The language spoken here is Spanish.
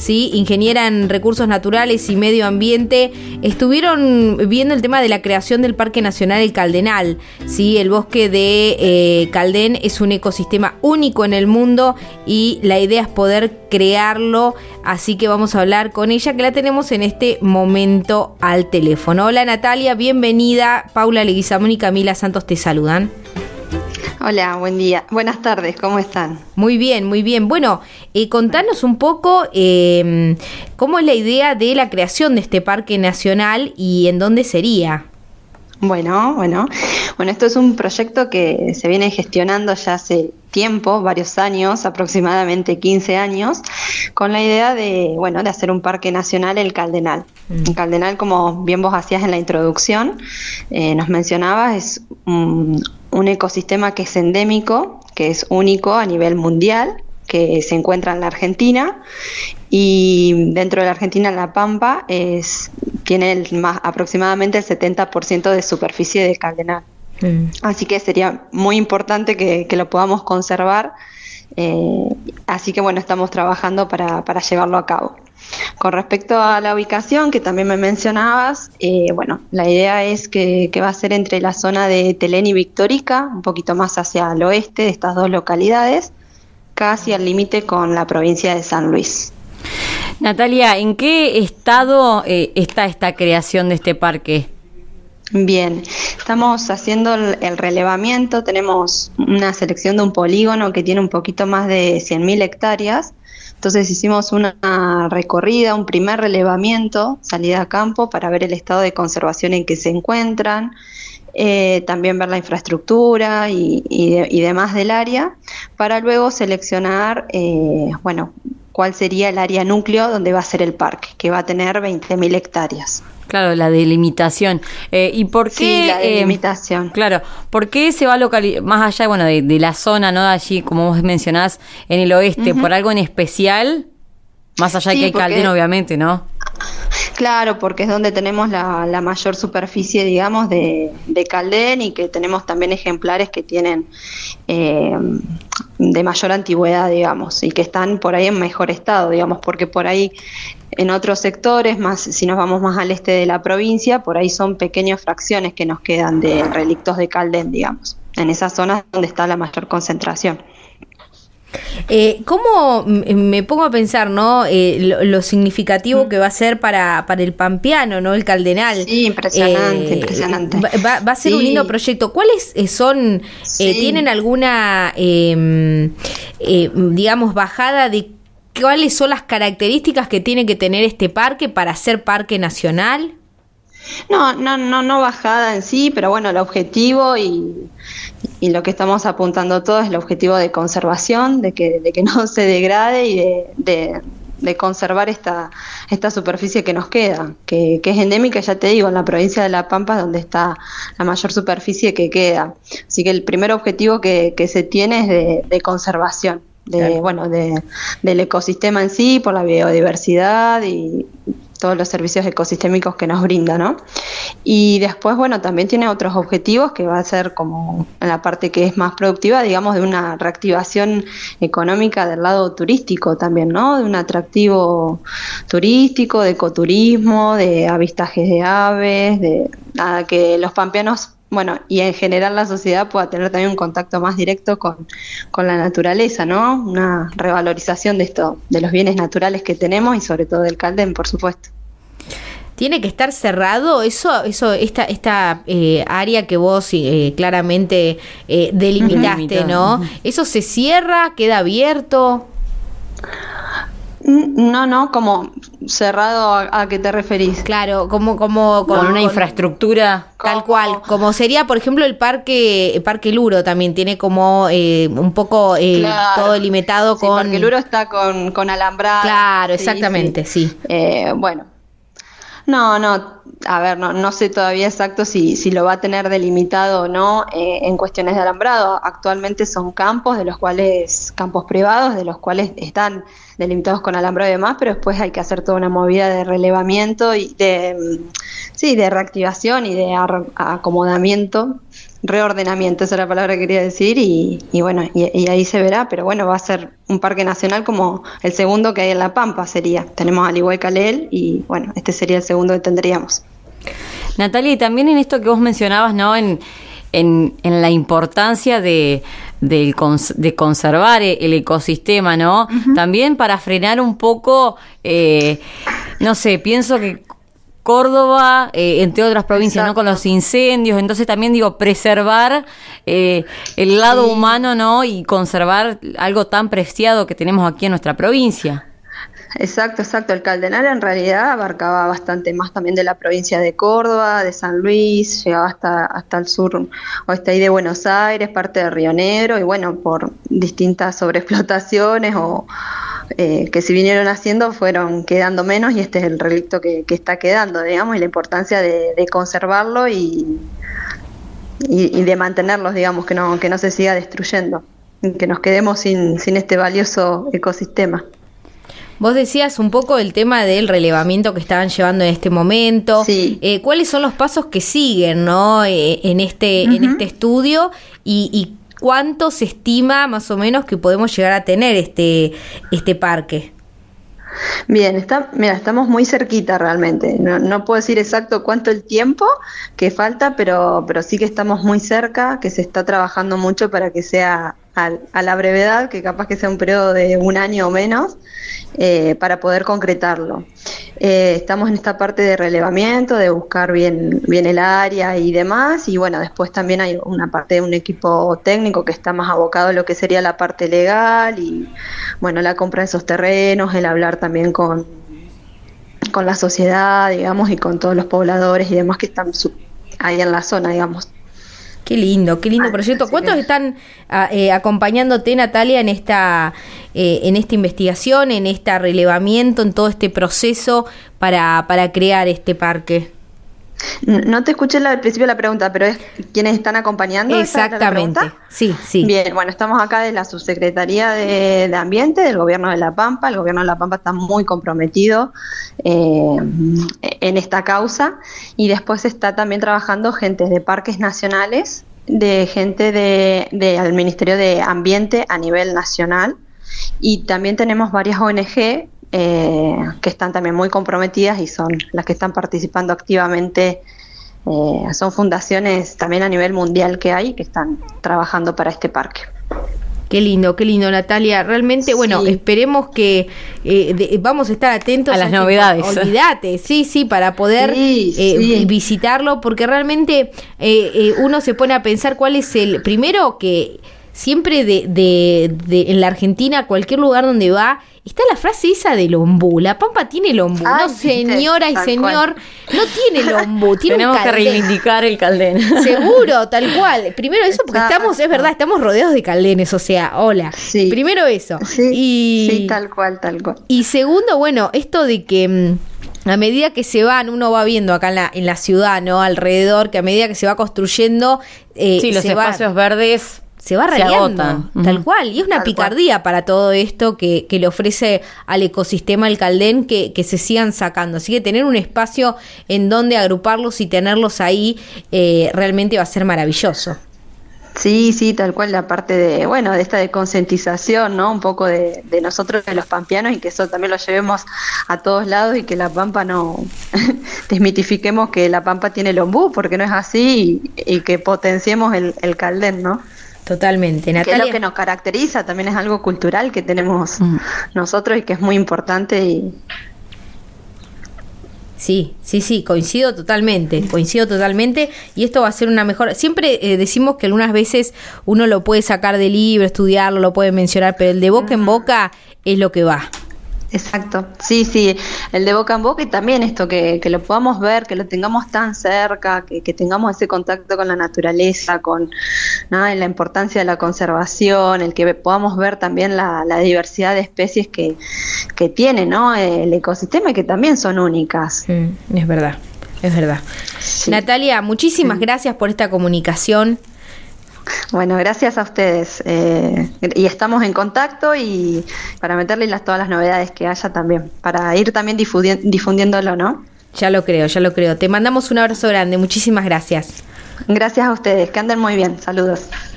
¿sí? Ingeniera en Recursos Naturales y Medio Ambiente, estuvieron viendo el tema de la creación del Parque Nacional El Caldenal, ¿sí? El bosque de Caldén es un ecosistema único en el mundo y la idea es poder crearlo, así que vamos a hablar con ella, que la tenemos en este momento al teléfono. Hola Natalia, bienvenida. Paula Leguizamón y Camila Santos te saludan. Hola, buen día. Buenas tardes, ¿cómo están? Muy bien, muy bien. Bueno, contanos un poco cómo es la idea de la creación de este parque nacional y en dónde sería. Bueno, esto es un proyecto que se viene gestionando ya hace tiempo, varios años, aproximadamente 15 años, con la idea de hacer un parque nacional, el Caldenal. El Caldenal, como bien vos hacías en la introducción, nos mencionabas, es un ecosistema que es endémico, que es único a nivel mundial, que se encuentra en la Argentina, y dentro de la Argentina, La Pampa tiene aproximadamente el 70% de superficie de Caldenal. Así que sería muy importante que lo podamos conservar, así que estamos trabajando para llevarlo a cabo. Con respecto a la ubicación, que también me mencionabas, la idea es que va a ser entre la zona de Telén y Victorica, un poquito más hacia el oeste de estas dos localidades, casi al límite con la provincia de San Luis. Natalia, ¿en qué estado está esta creación de este parque? Bien, estamos haciendo el relevamiento, tenemos una selección de un polígono que tiene un poquito más de 100.000 hectáreas, entonces hicimos una recorrida, un primer relevamiento, salida a campo para ver el estado de conservación en que se encuentran, también ver la infraestructura y demás del área, para luego seleccionar, cuál sería el área núcleo donde va a ser el parque, que va a tener 20.000 hectáreas. Claro, la delimitación. ¿Y por qué? Sí, la delimitación. Claro, ¿por qué se va a localizar más allá, de la zona, ¿no? Allí, como vos mencionás, en el oeste, por algo en especial? Más allá de que hay Caldén, obviamente, ¿no? Claro, porque es donde tenemos la mayor superficie, digamos, de Caldén, y que tenemos también ejemplares que tienen de mayor antigüedad, digamos, y que están por ahí en mejor estado, digamos, porque por ahí en otros sectores, más si nos vamos más al este de la provincia, por ahí son pequeñas fracciones que nos quedan de relictos de Caldén, digamos, en esas zonas donde está la mayor concentración. ¿Cómo me pongo a pensar, ¿no? Lo significativo que va a ser para el pampeano, ¿no? El Caldenal. Sí, impresionante. Va a ser un lindo proyecto. ¿Cuáles son, tienen alguna, digamos, bajada de cuáles son las características que tiene que tener este parque para ser parque nacional? No bajada en sí, pero el objetivo y lo que estamos apuntando todo es el objetivo de conservación, de que no se degrade y de conservar esta superficie que nos queda, que es endémica, ya te digo, en la provincia de La Pampa, donde está la mayor superficie que queda. Así que el primer objetivo que se tiene es de conservación, del ecosistema en sí, por la biodiversidad y todos los servicios ecosistémicos que nos brinda, ¿no? Y después, también tiene otros objetivos que va a ser como en la parte que es más productiva, digamos, de una reactivación económica del lado turístico también, ¿no? De un atractivo turístico, de ecoturismo, de avistajes de aves, que los pampeanos, y en general la sociedad pueda tener también un contacto más directo con la naturaleza, ¿no? Una revalorización de los bienes naturales que tenemos y sobre todo del Caldén, por supuesto. ¿Tiene que estar cerrado esta área que vos claramente delimitaste, ¿no? ¿Eso se cierra, queda abierto? No, como cerrado, ¿a qué te referís? Claro, como con una infraestructura tal cual, como sería, por ejemplo, el Parque Luro también tiene como un poco claro, todo delimitado con... Parque Luro está con alambrado. Claro, exactamente, sí. No sé todavía exacto si lo va a tener delimitado o no en cuestiones de alambrado. Actualmente son campos privados, de los cuales están delimitados con alambrado y demás, pero después hay que hacer toda una movida de relevamiento y de reactivación y de acomodamiento reordenamiento, esa es la palabra que quería decir, y bueno, y ahí se verá, pero bueno, va a ser un parque nacional como el segundo que hay en La Pampa sería. Tenemos al igual Calel y bueno, este sería el segundo que tendríamos. Natalia, y también en esto que vos mencionabas, ¿no? En la importancia de conservar el ecosistema, ¿no? Uh-huh. También para frenar un poco, no sé, pienso que Córdoba, entre otras provincias, ¿no? Con los incendios, entonces también digo, preservar el lado humano, ¿no? Y conservar algo tan preciado que tenemos aquí en nuestra provincia. Exacto. El Cardenal en realidad abarcaba bastante más también de la provincia de Córdoba, de San Luis, llegaba hasta el sur oeste ahí de Buenos Aires, parte de Río Negro, y bueno, por distintas sobreexplotaciones o que se vinieron haciendo fueron quedando menos, y este es el relicto que está quedando, digamos, y la importancia de conservarlo y de mantenerlos, digamos, que no se siga destruyendo, que nos quedemos sin este valioso ecosistema. Vos decías un poco el tema del relevamiento que estaban llevando en este momento. Sí. ¿Cuáles son los pasos que siguen, ¿no? En este estudio y cuánto se estima más o menos que podemos llegar a tener este parque? Bien, estamos muy cerquita realmente. No puedo decir exacto cuánto el tiempo que falta, pero sí que estamos muy cerca, que se está trabajando mucho para que sea a la brevedad, que capaz que sea un periodo de 1 año o menos, para poder concretarlo. Estamos en esta parte de relevamiento, de buscar bien el área y demás, y bueno, después también hay una parte de un equipo técnico que está más abocado a lo que sería la parte legal y bueno, la compra de esos terrenos, el hablar también con la sociedad, digamos, y con todos los pobladores y demás que están ahí en la zona, digamos. Qué lindo proyecto. ¿Cuántos están acompañándote, Natalia, en esta investigación, en este relevamiento, en todo este proceso para crear este parque? No te escuché al principio de la pregunta, pero es ¿quiénes están acompañando? Exactamente, sí. Bien, bueno, estamos acá de la Subsecretaría de Ambiente del Gobierno de La Pampa. El Gobierno de La Pampa está muy comprometido en esta causa, y después está también trabajando gente de parques nacionales, de gente del Ministerio de Ambiente a nivel nacional, y también tenemos varias ONG que están también muy comprometidas y son las que están participando activamente. Son fundaciones también a nivel mundial que hay, que están trabajando para este parque. Qué lindo, Natalia. Realmente, bueno, esperemos que vamos a estar atentos a las novedades. Olvídate, sí, para poder visitarlo, porque realmente uno se pone a pensar cuál es el primero que siempre en la Argentina, cualquier lugar donde va, está la frase esa del ombú. La Pampa tiene el ombú. Ay, no, señora y señor, no tiene el ombú. Tenemos que reivindicar el Caldén. Seguro, tal cual. Primero eso, porque es verdad, estamos rodeados de caldenes, o sea, hola. Sí. Primero eso. Sí, tal cual. Y segundo, bueno, esto de que a medida que uno va viendo acá en la ciudad, ¿no? Alrededor, que a medida que se va construyendo, los espacios verdes se va rayando, tal cual, y es una tal picardía cual para todo esto que le ofrece al ecosistema el Caldén que se sigan sacando, así que tener un espacio en donde agruparlos y tenerlos ahí realmente va a ser maravilloso. Sí, tal cual, la parte de esta de concientización, ¿no? Un poco de nosotros, de los pampeanos, y que eso también lo llevemos a todos lados, y que la Pampa no desmitifiquemos que la Pampa tiene el ombú, porque no es así, y que potenciemos el Caldén, ¿no? Totalmente, Natalia. Que es lo que nos caracteriza, también es algo cultural que tenemos nosotros y que es muy importante. Sí, coincido totalmente, y esto va a ser una mejor. Siempre decimos que algunas veces uno lo puede sacar de libro, estudiarlo, lo puede mencionar, pero el de boca en boca es lo que va. Exacto, sí, el de boca en boca, y también esto que lo podamos ver, que lo tengamos tan cerca, que tengamos ese contacto con la naturaleza, con la importancia de la conservación, el que podamos ver también la diversidad de especies que tiene, ¿no? El ecosistema, y que también son únicas. Es verdad. Sí. Natalia, muchísimas gracias por esta comunicación. Bueno, gracias a ustedes, y estamos en contacto, y para meterle todas las novedades que haya también, para ir también difundiéndolo, ¿no? Ya lo creo. Te mandamos un abrazo grande. Muchísimas gracias. Gracias a ustedes, que anden muy bien. Saludos.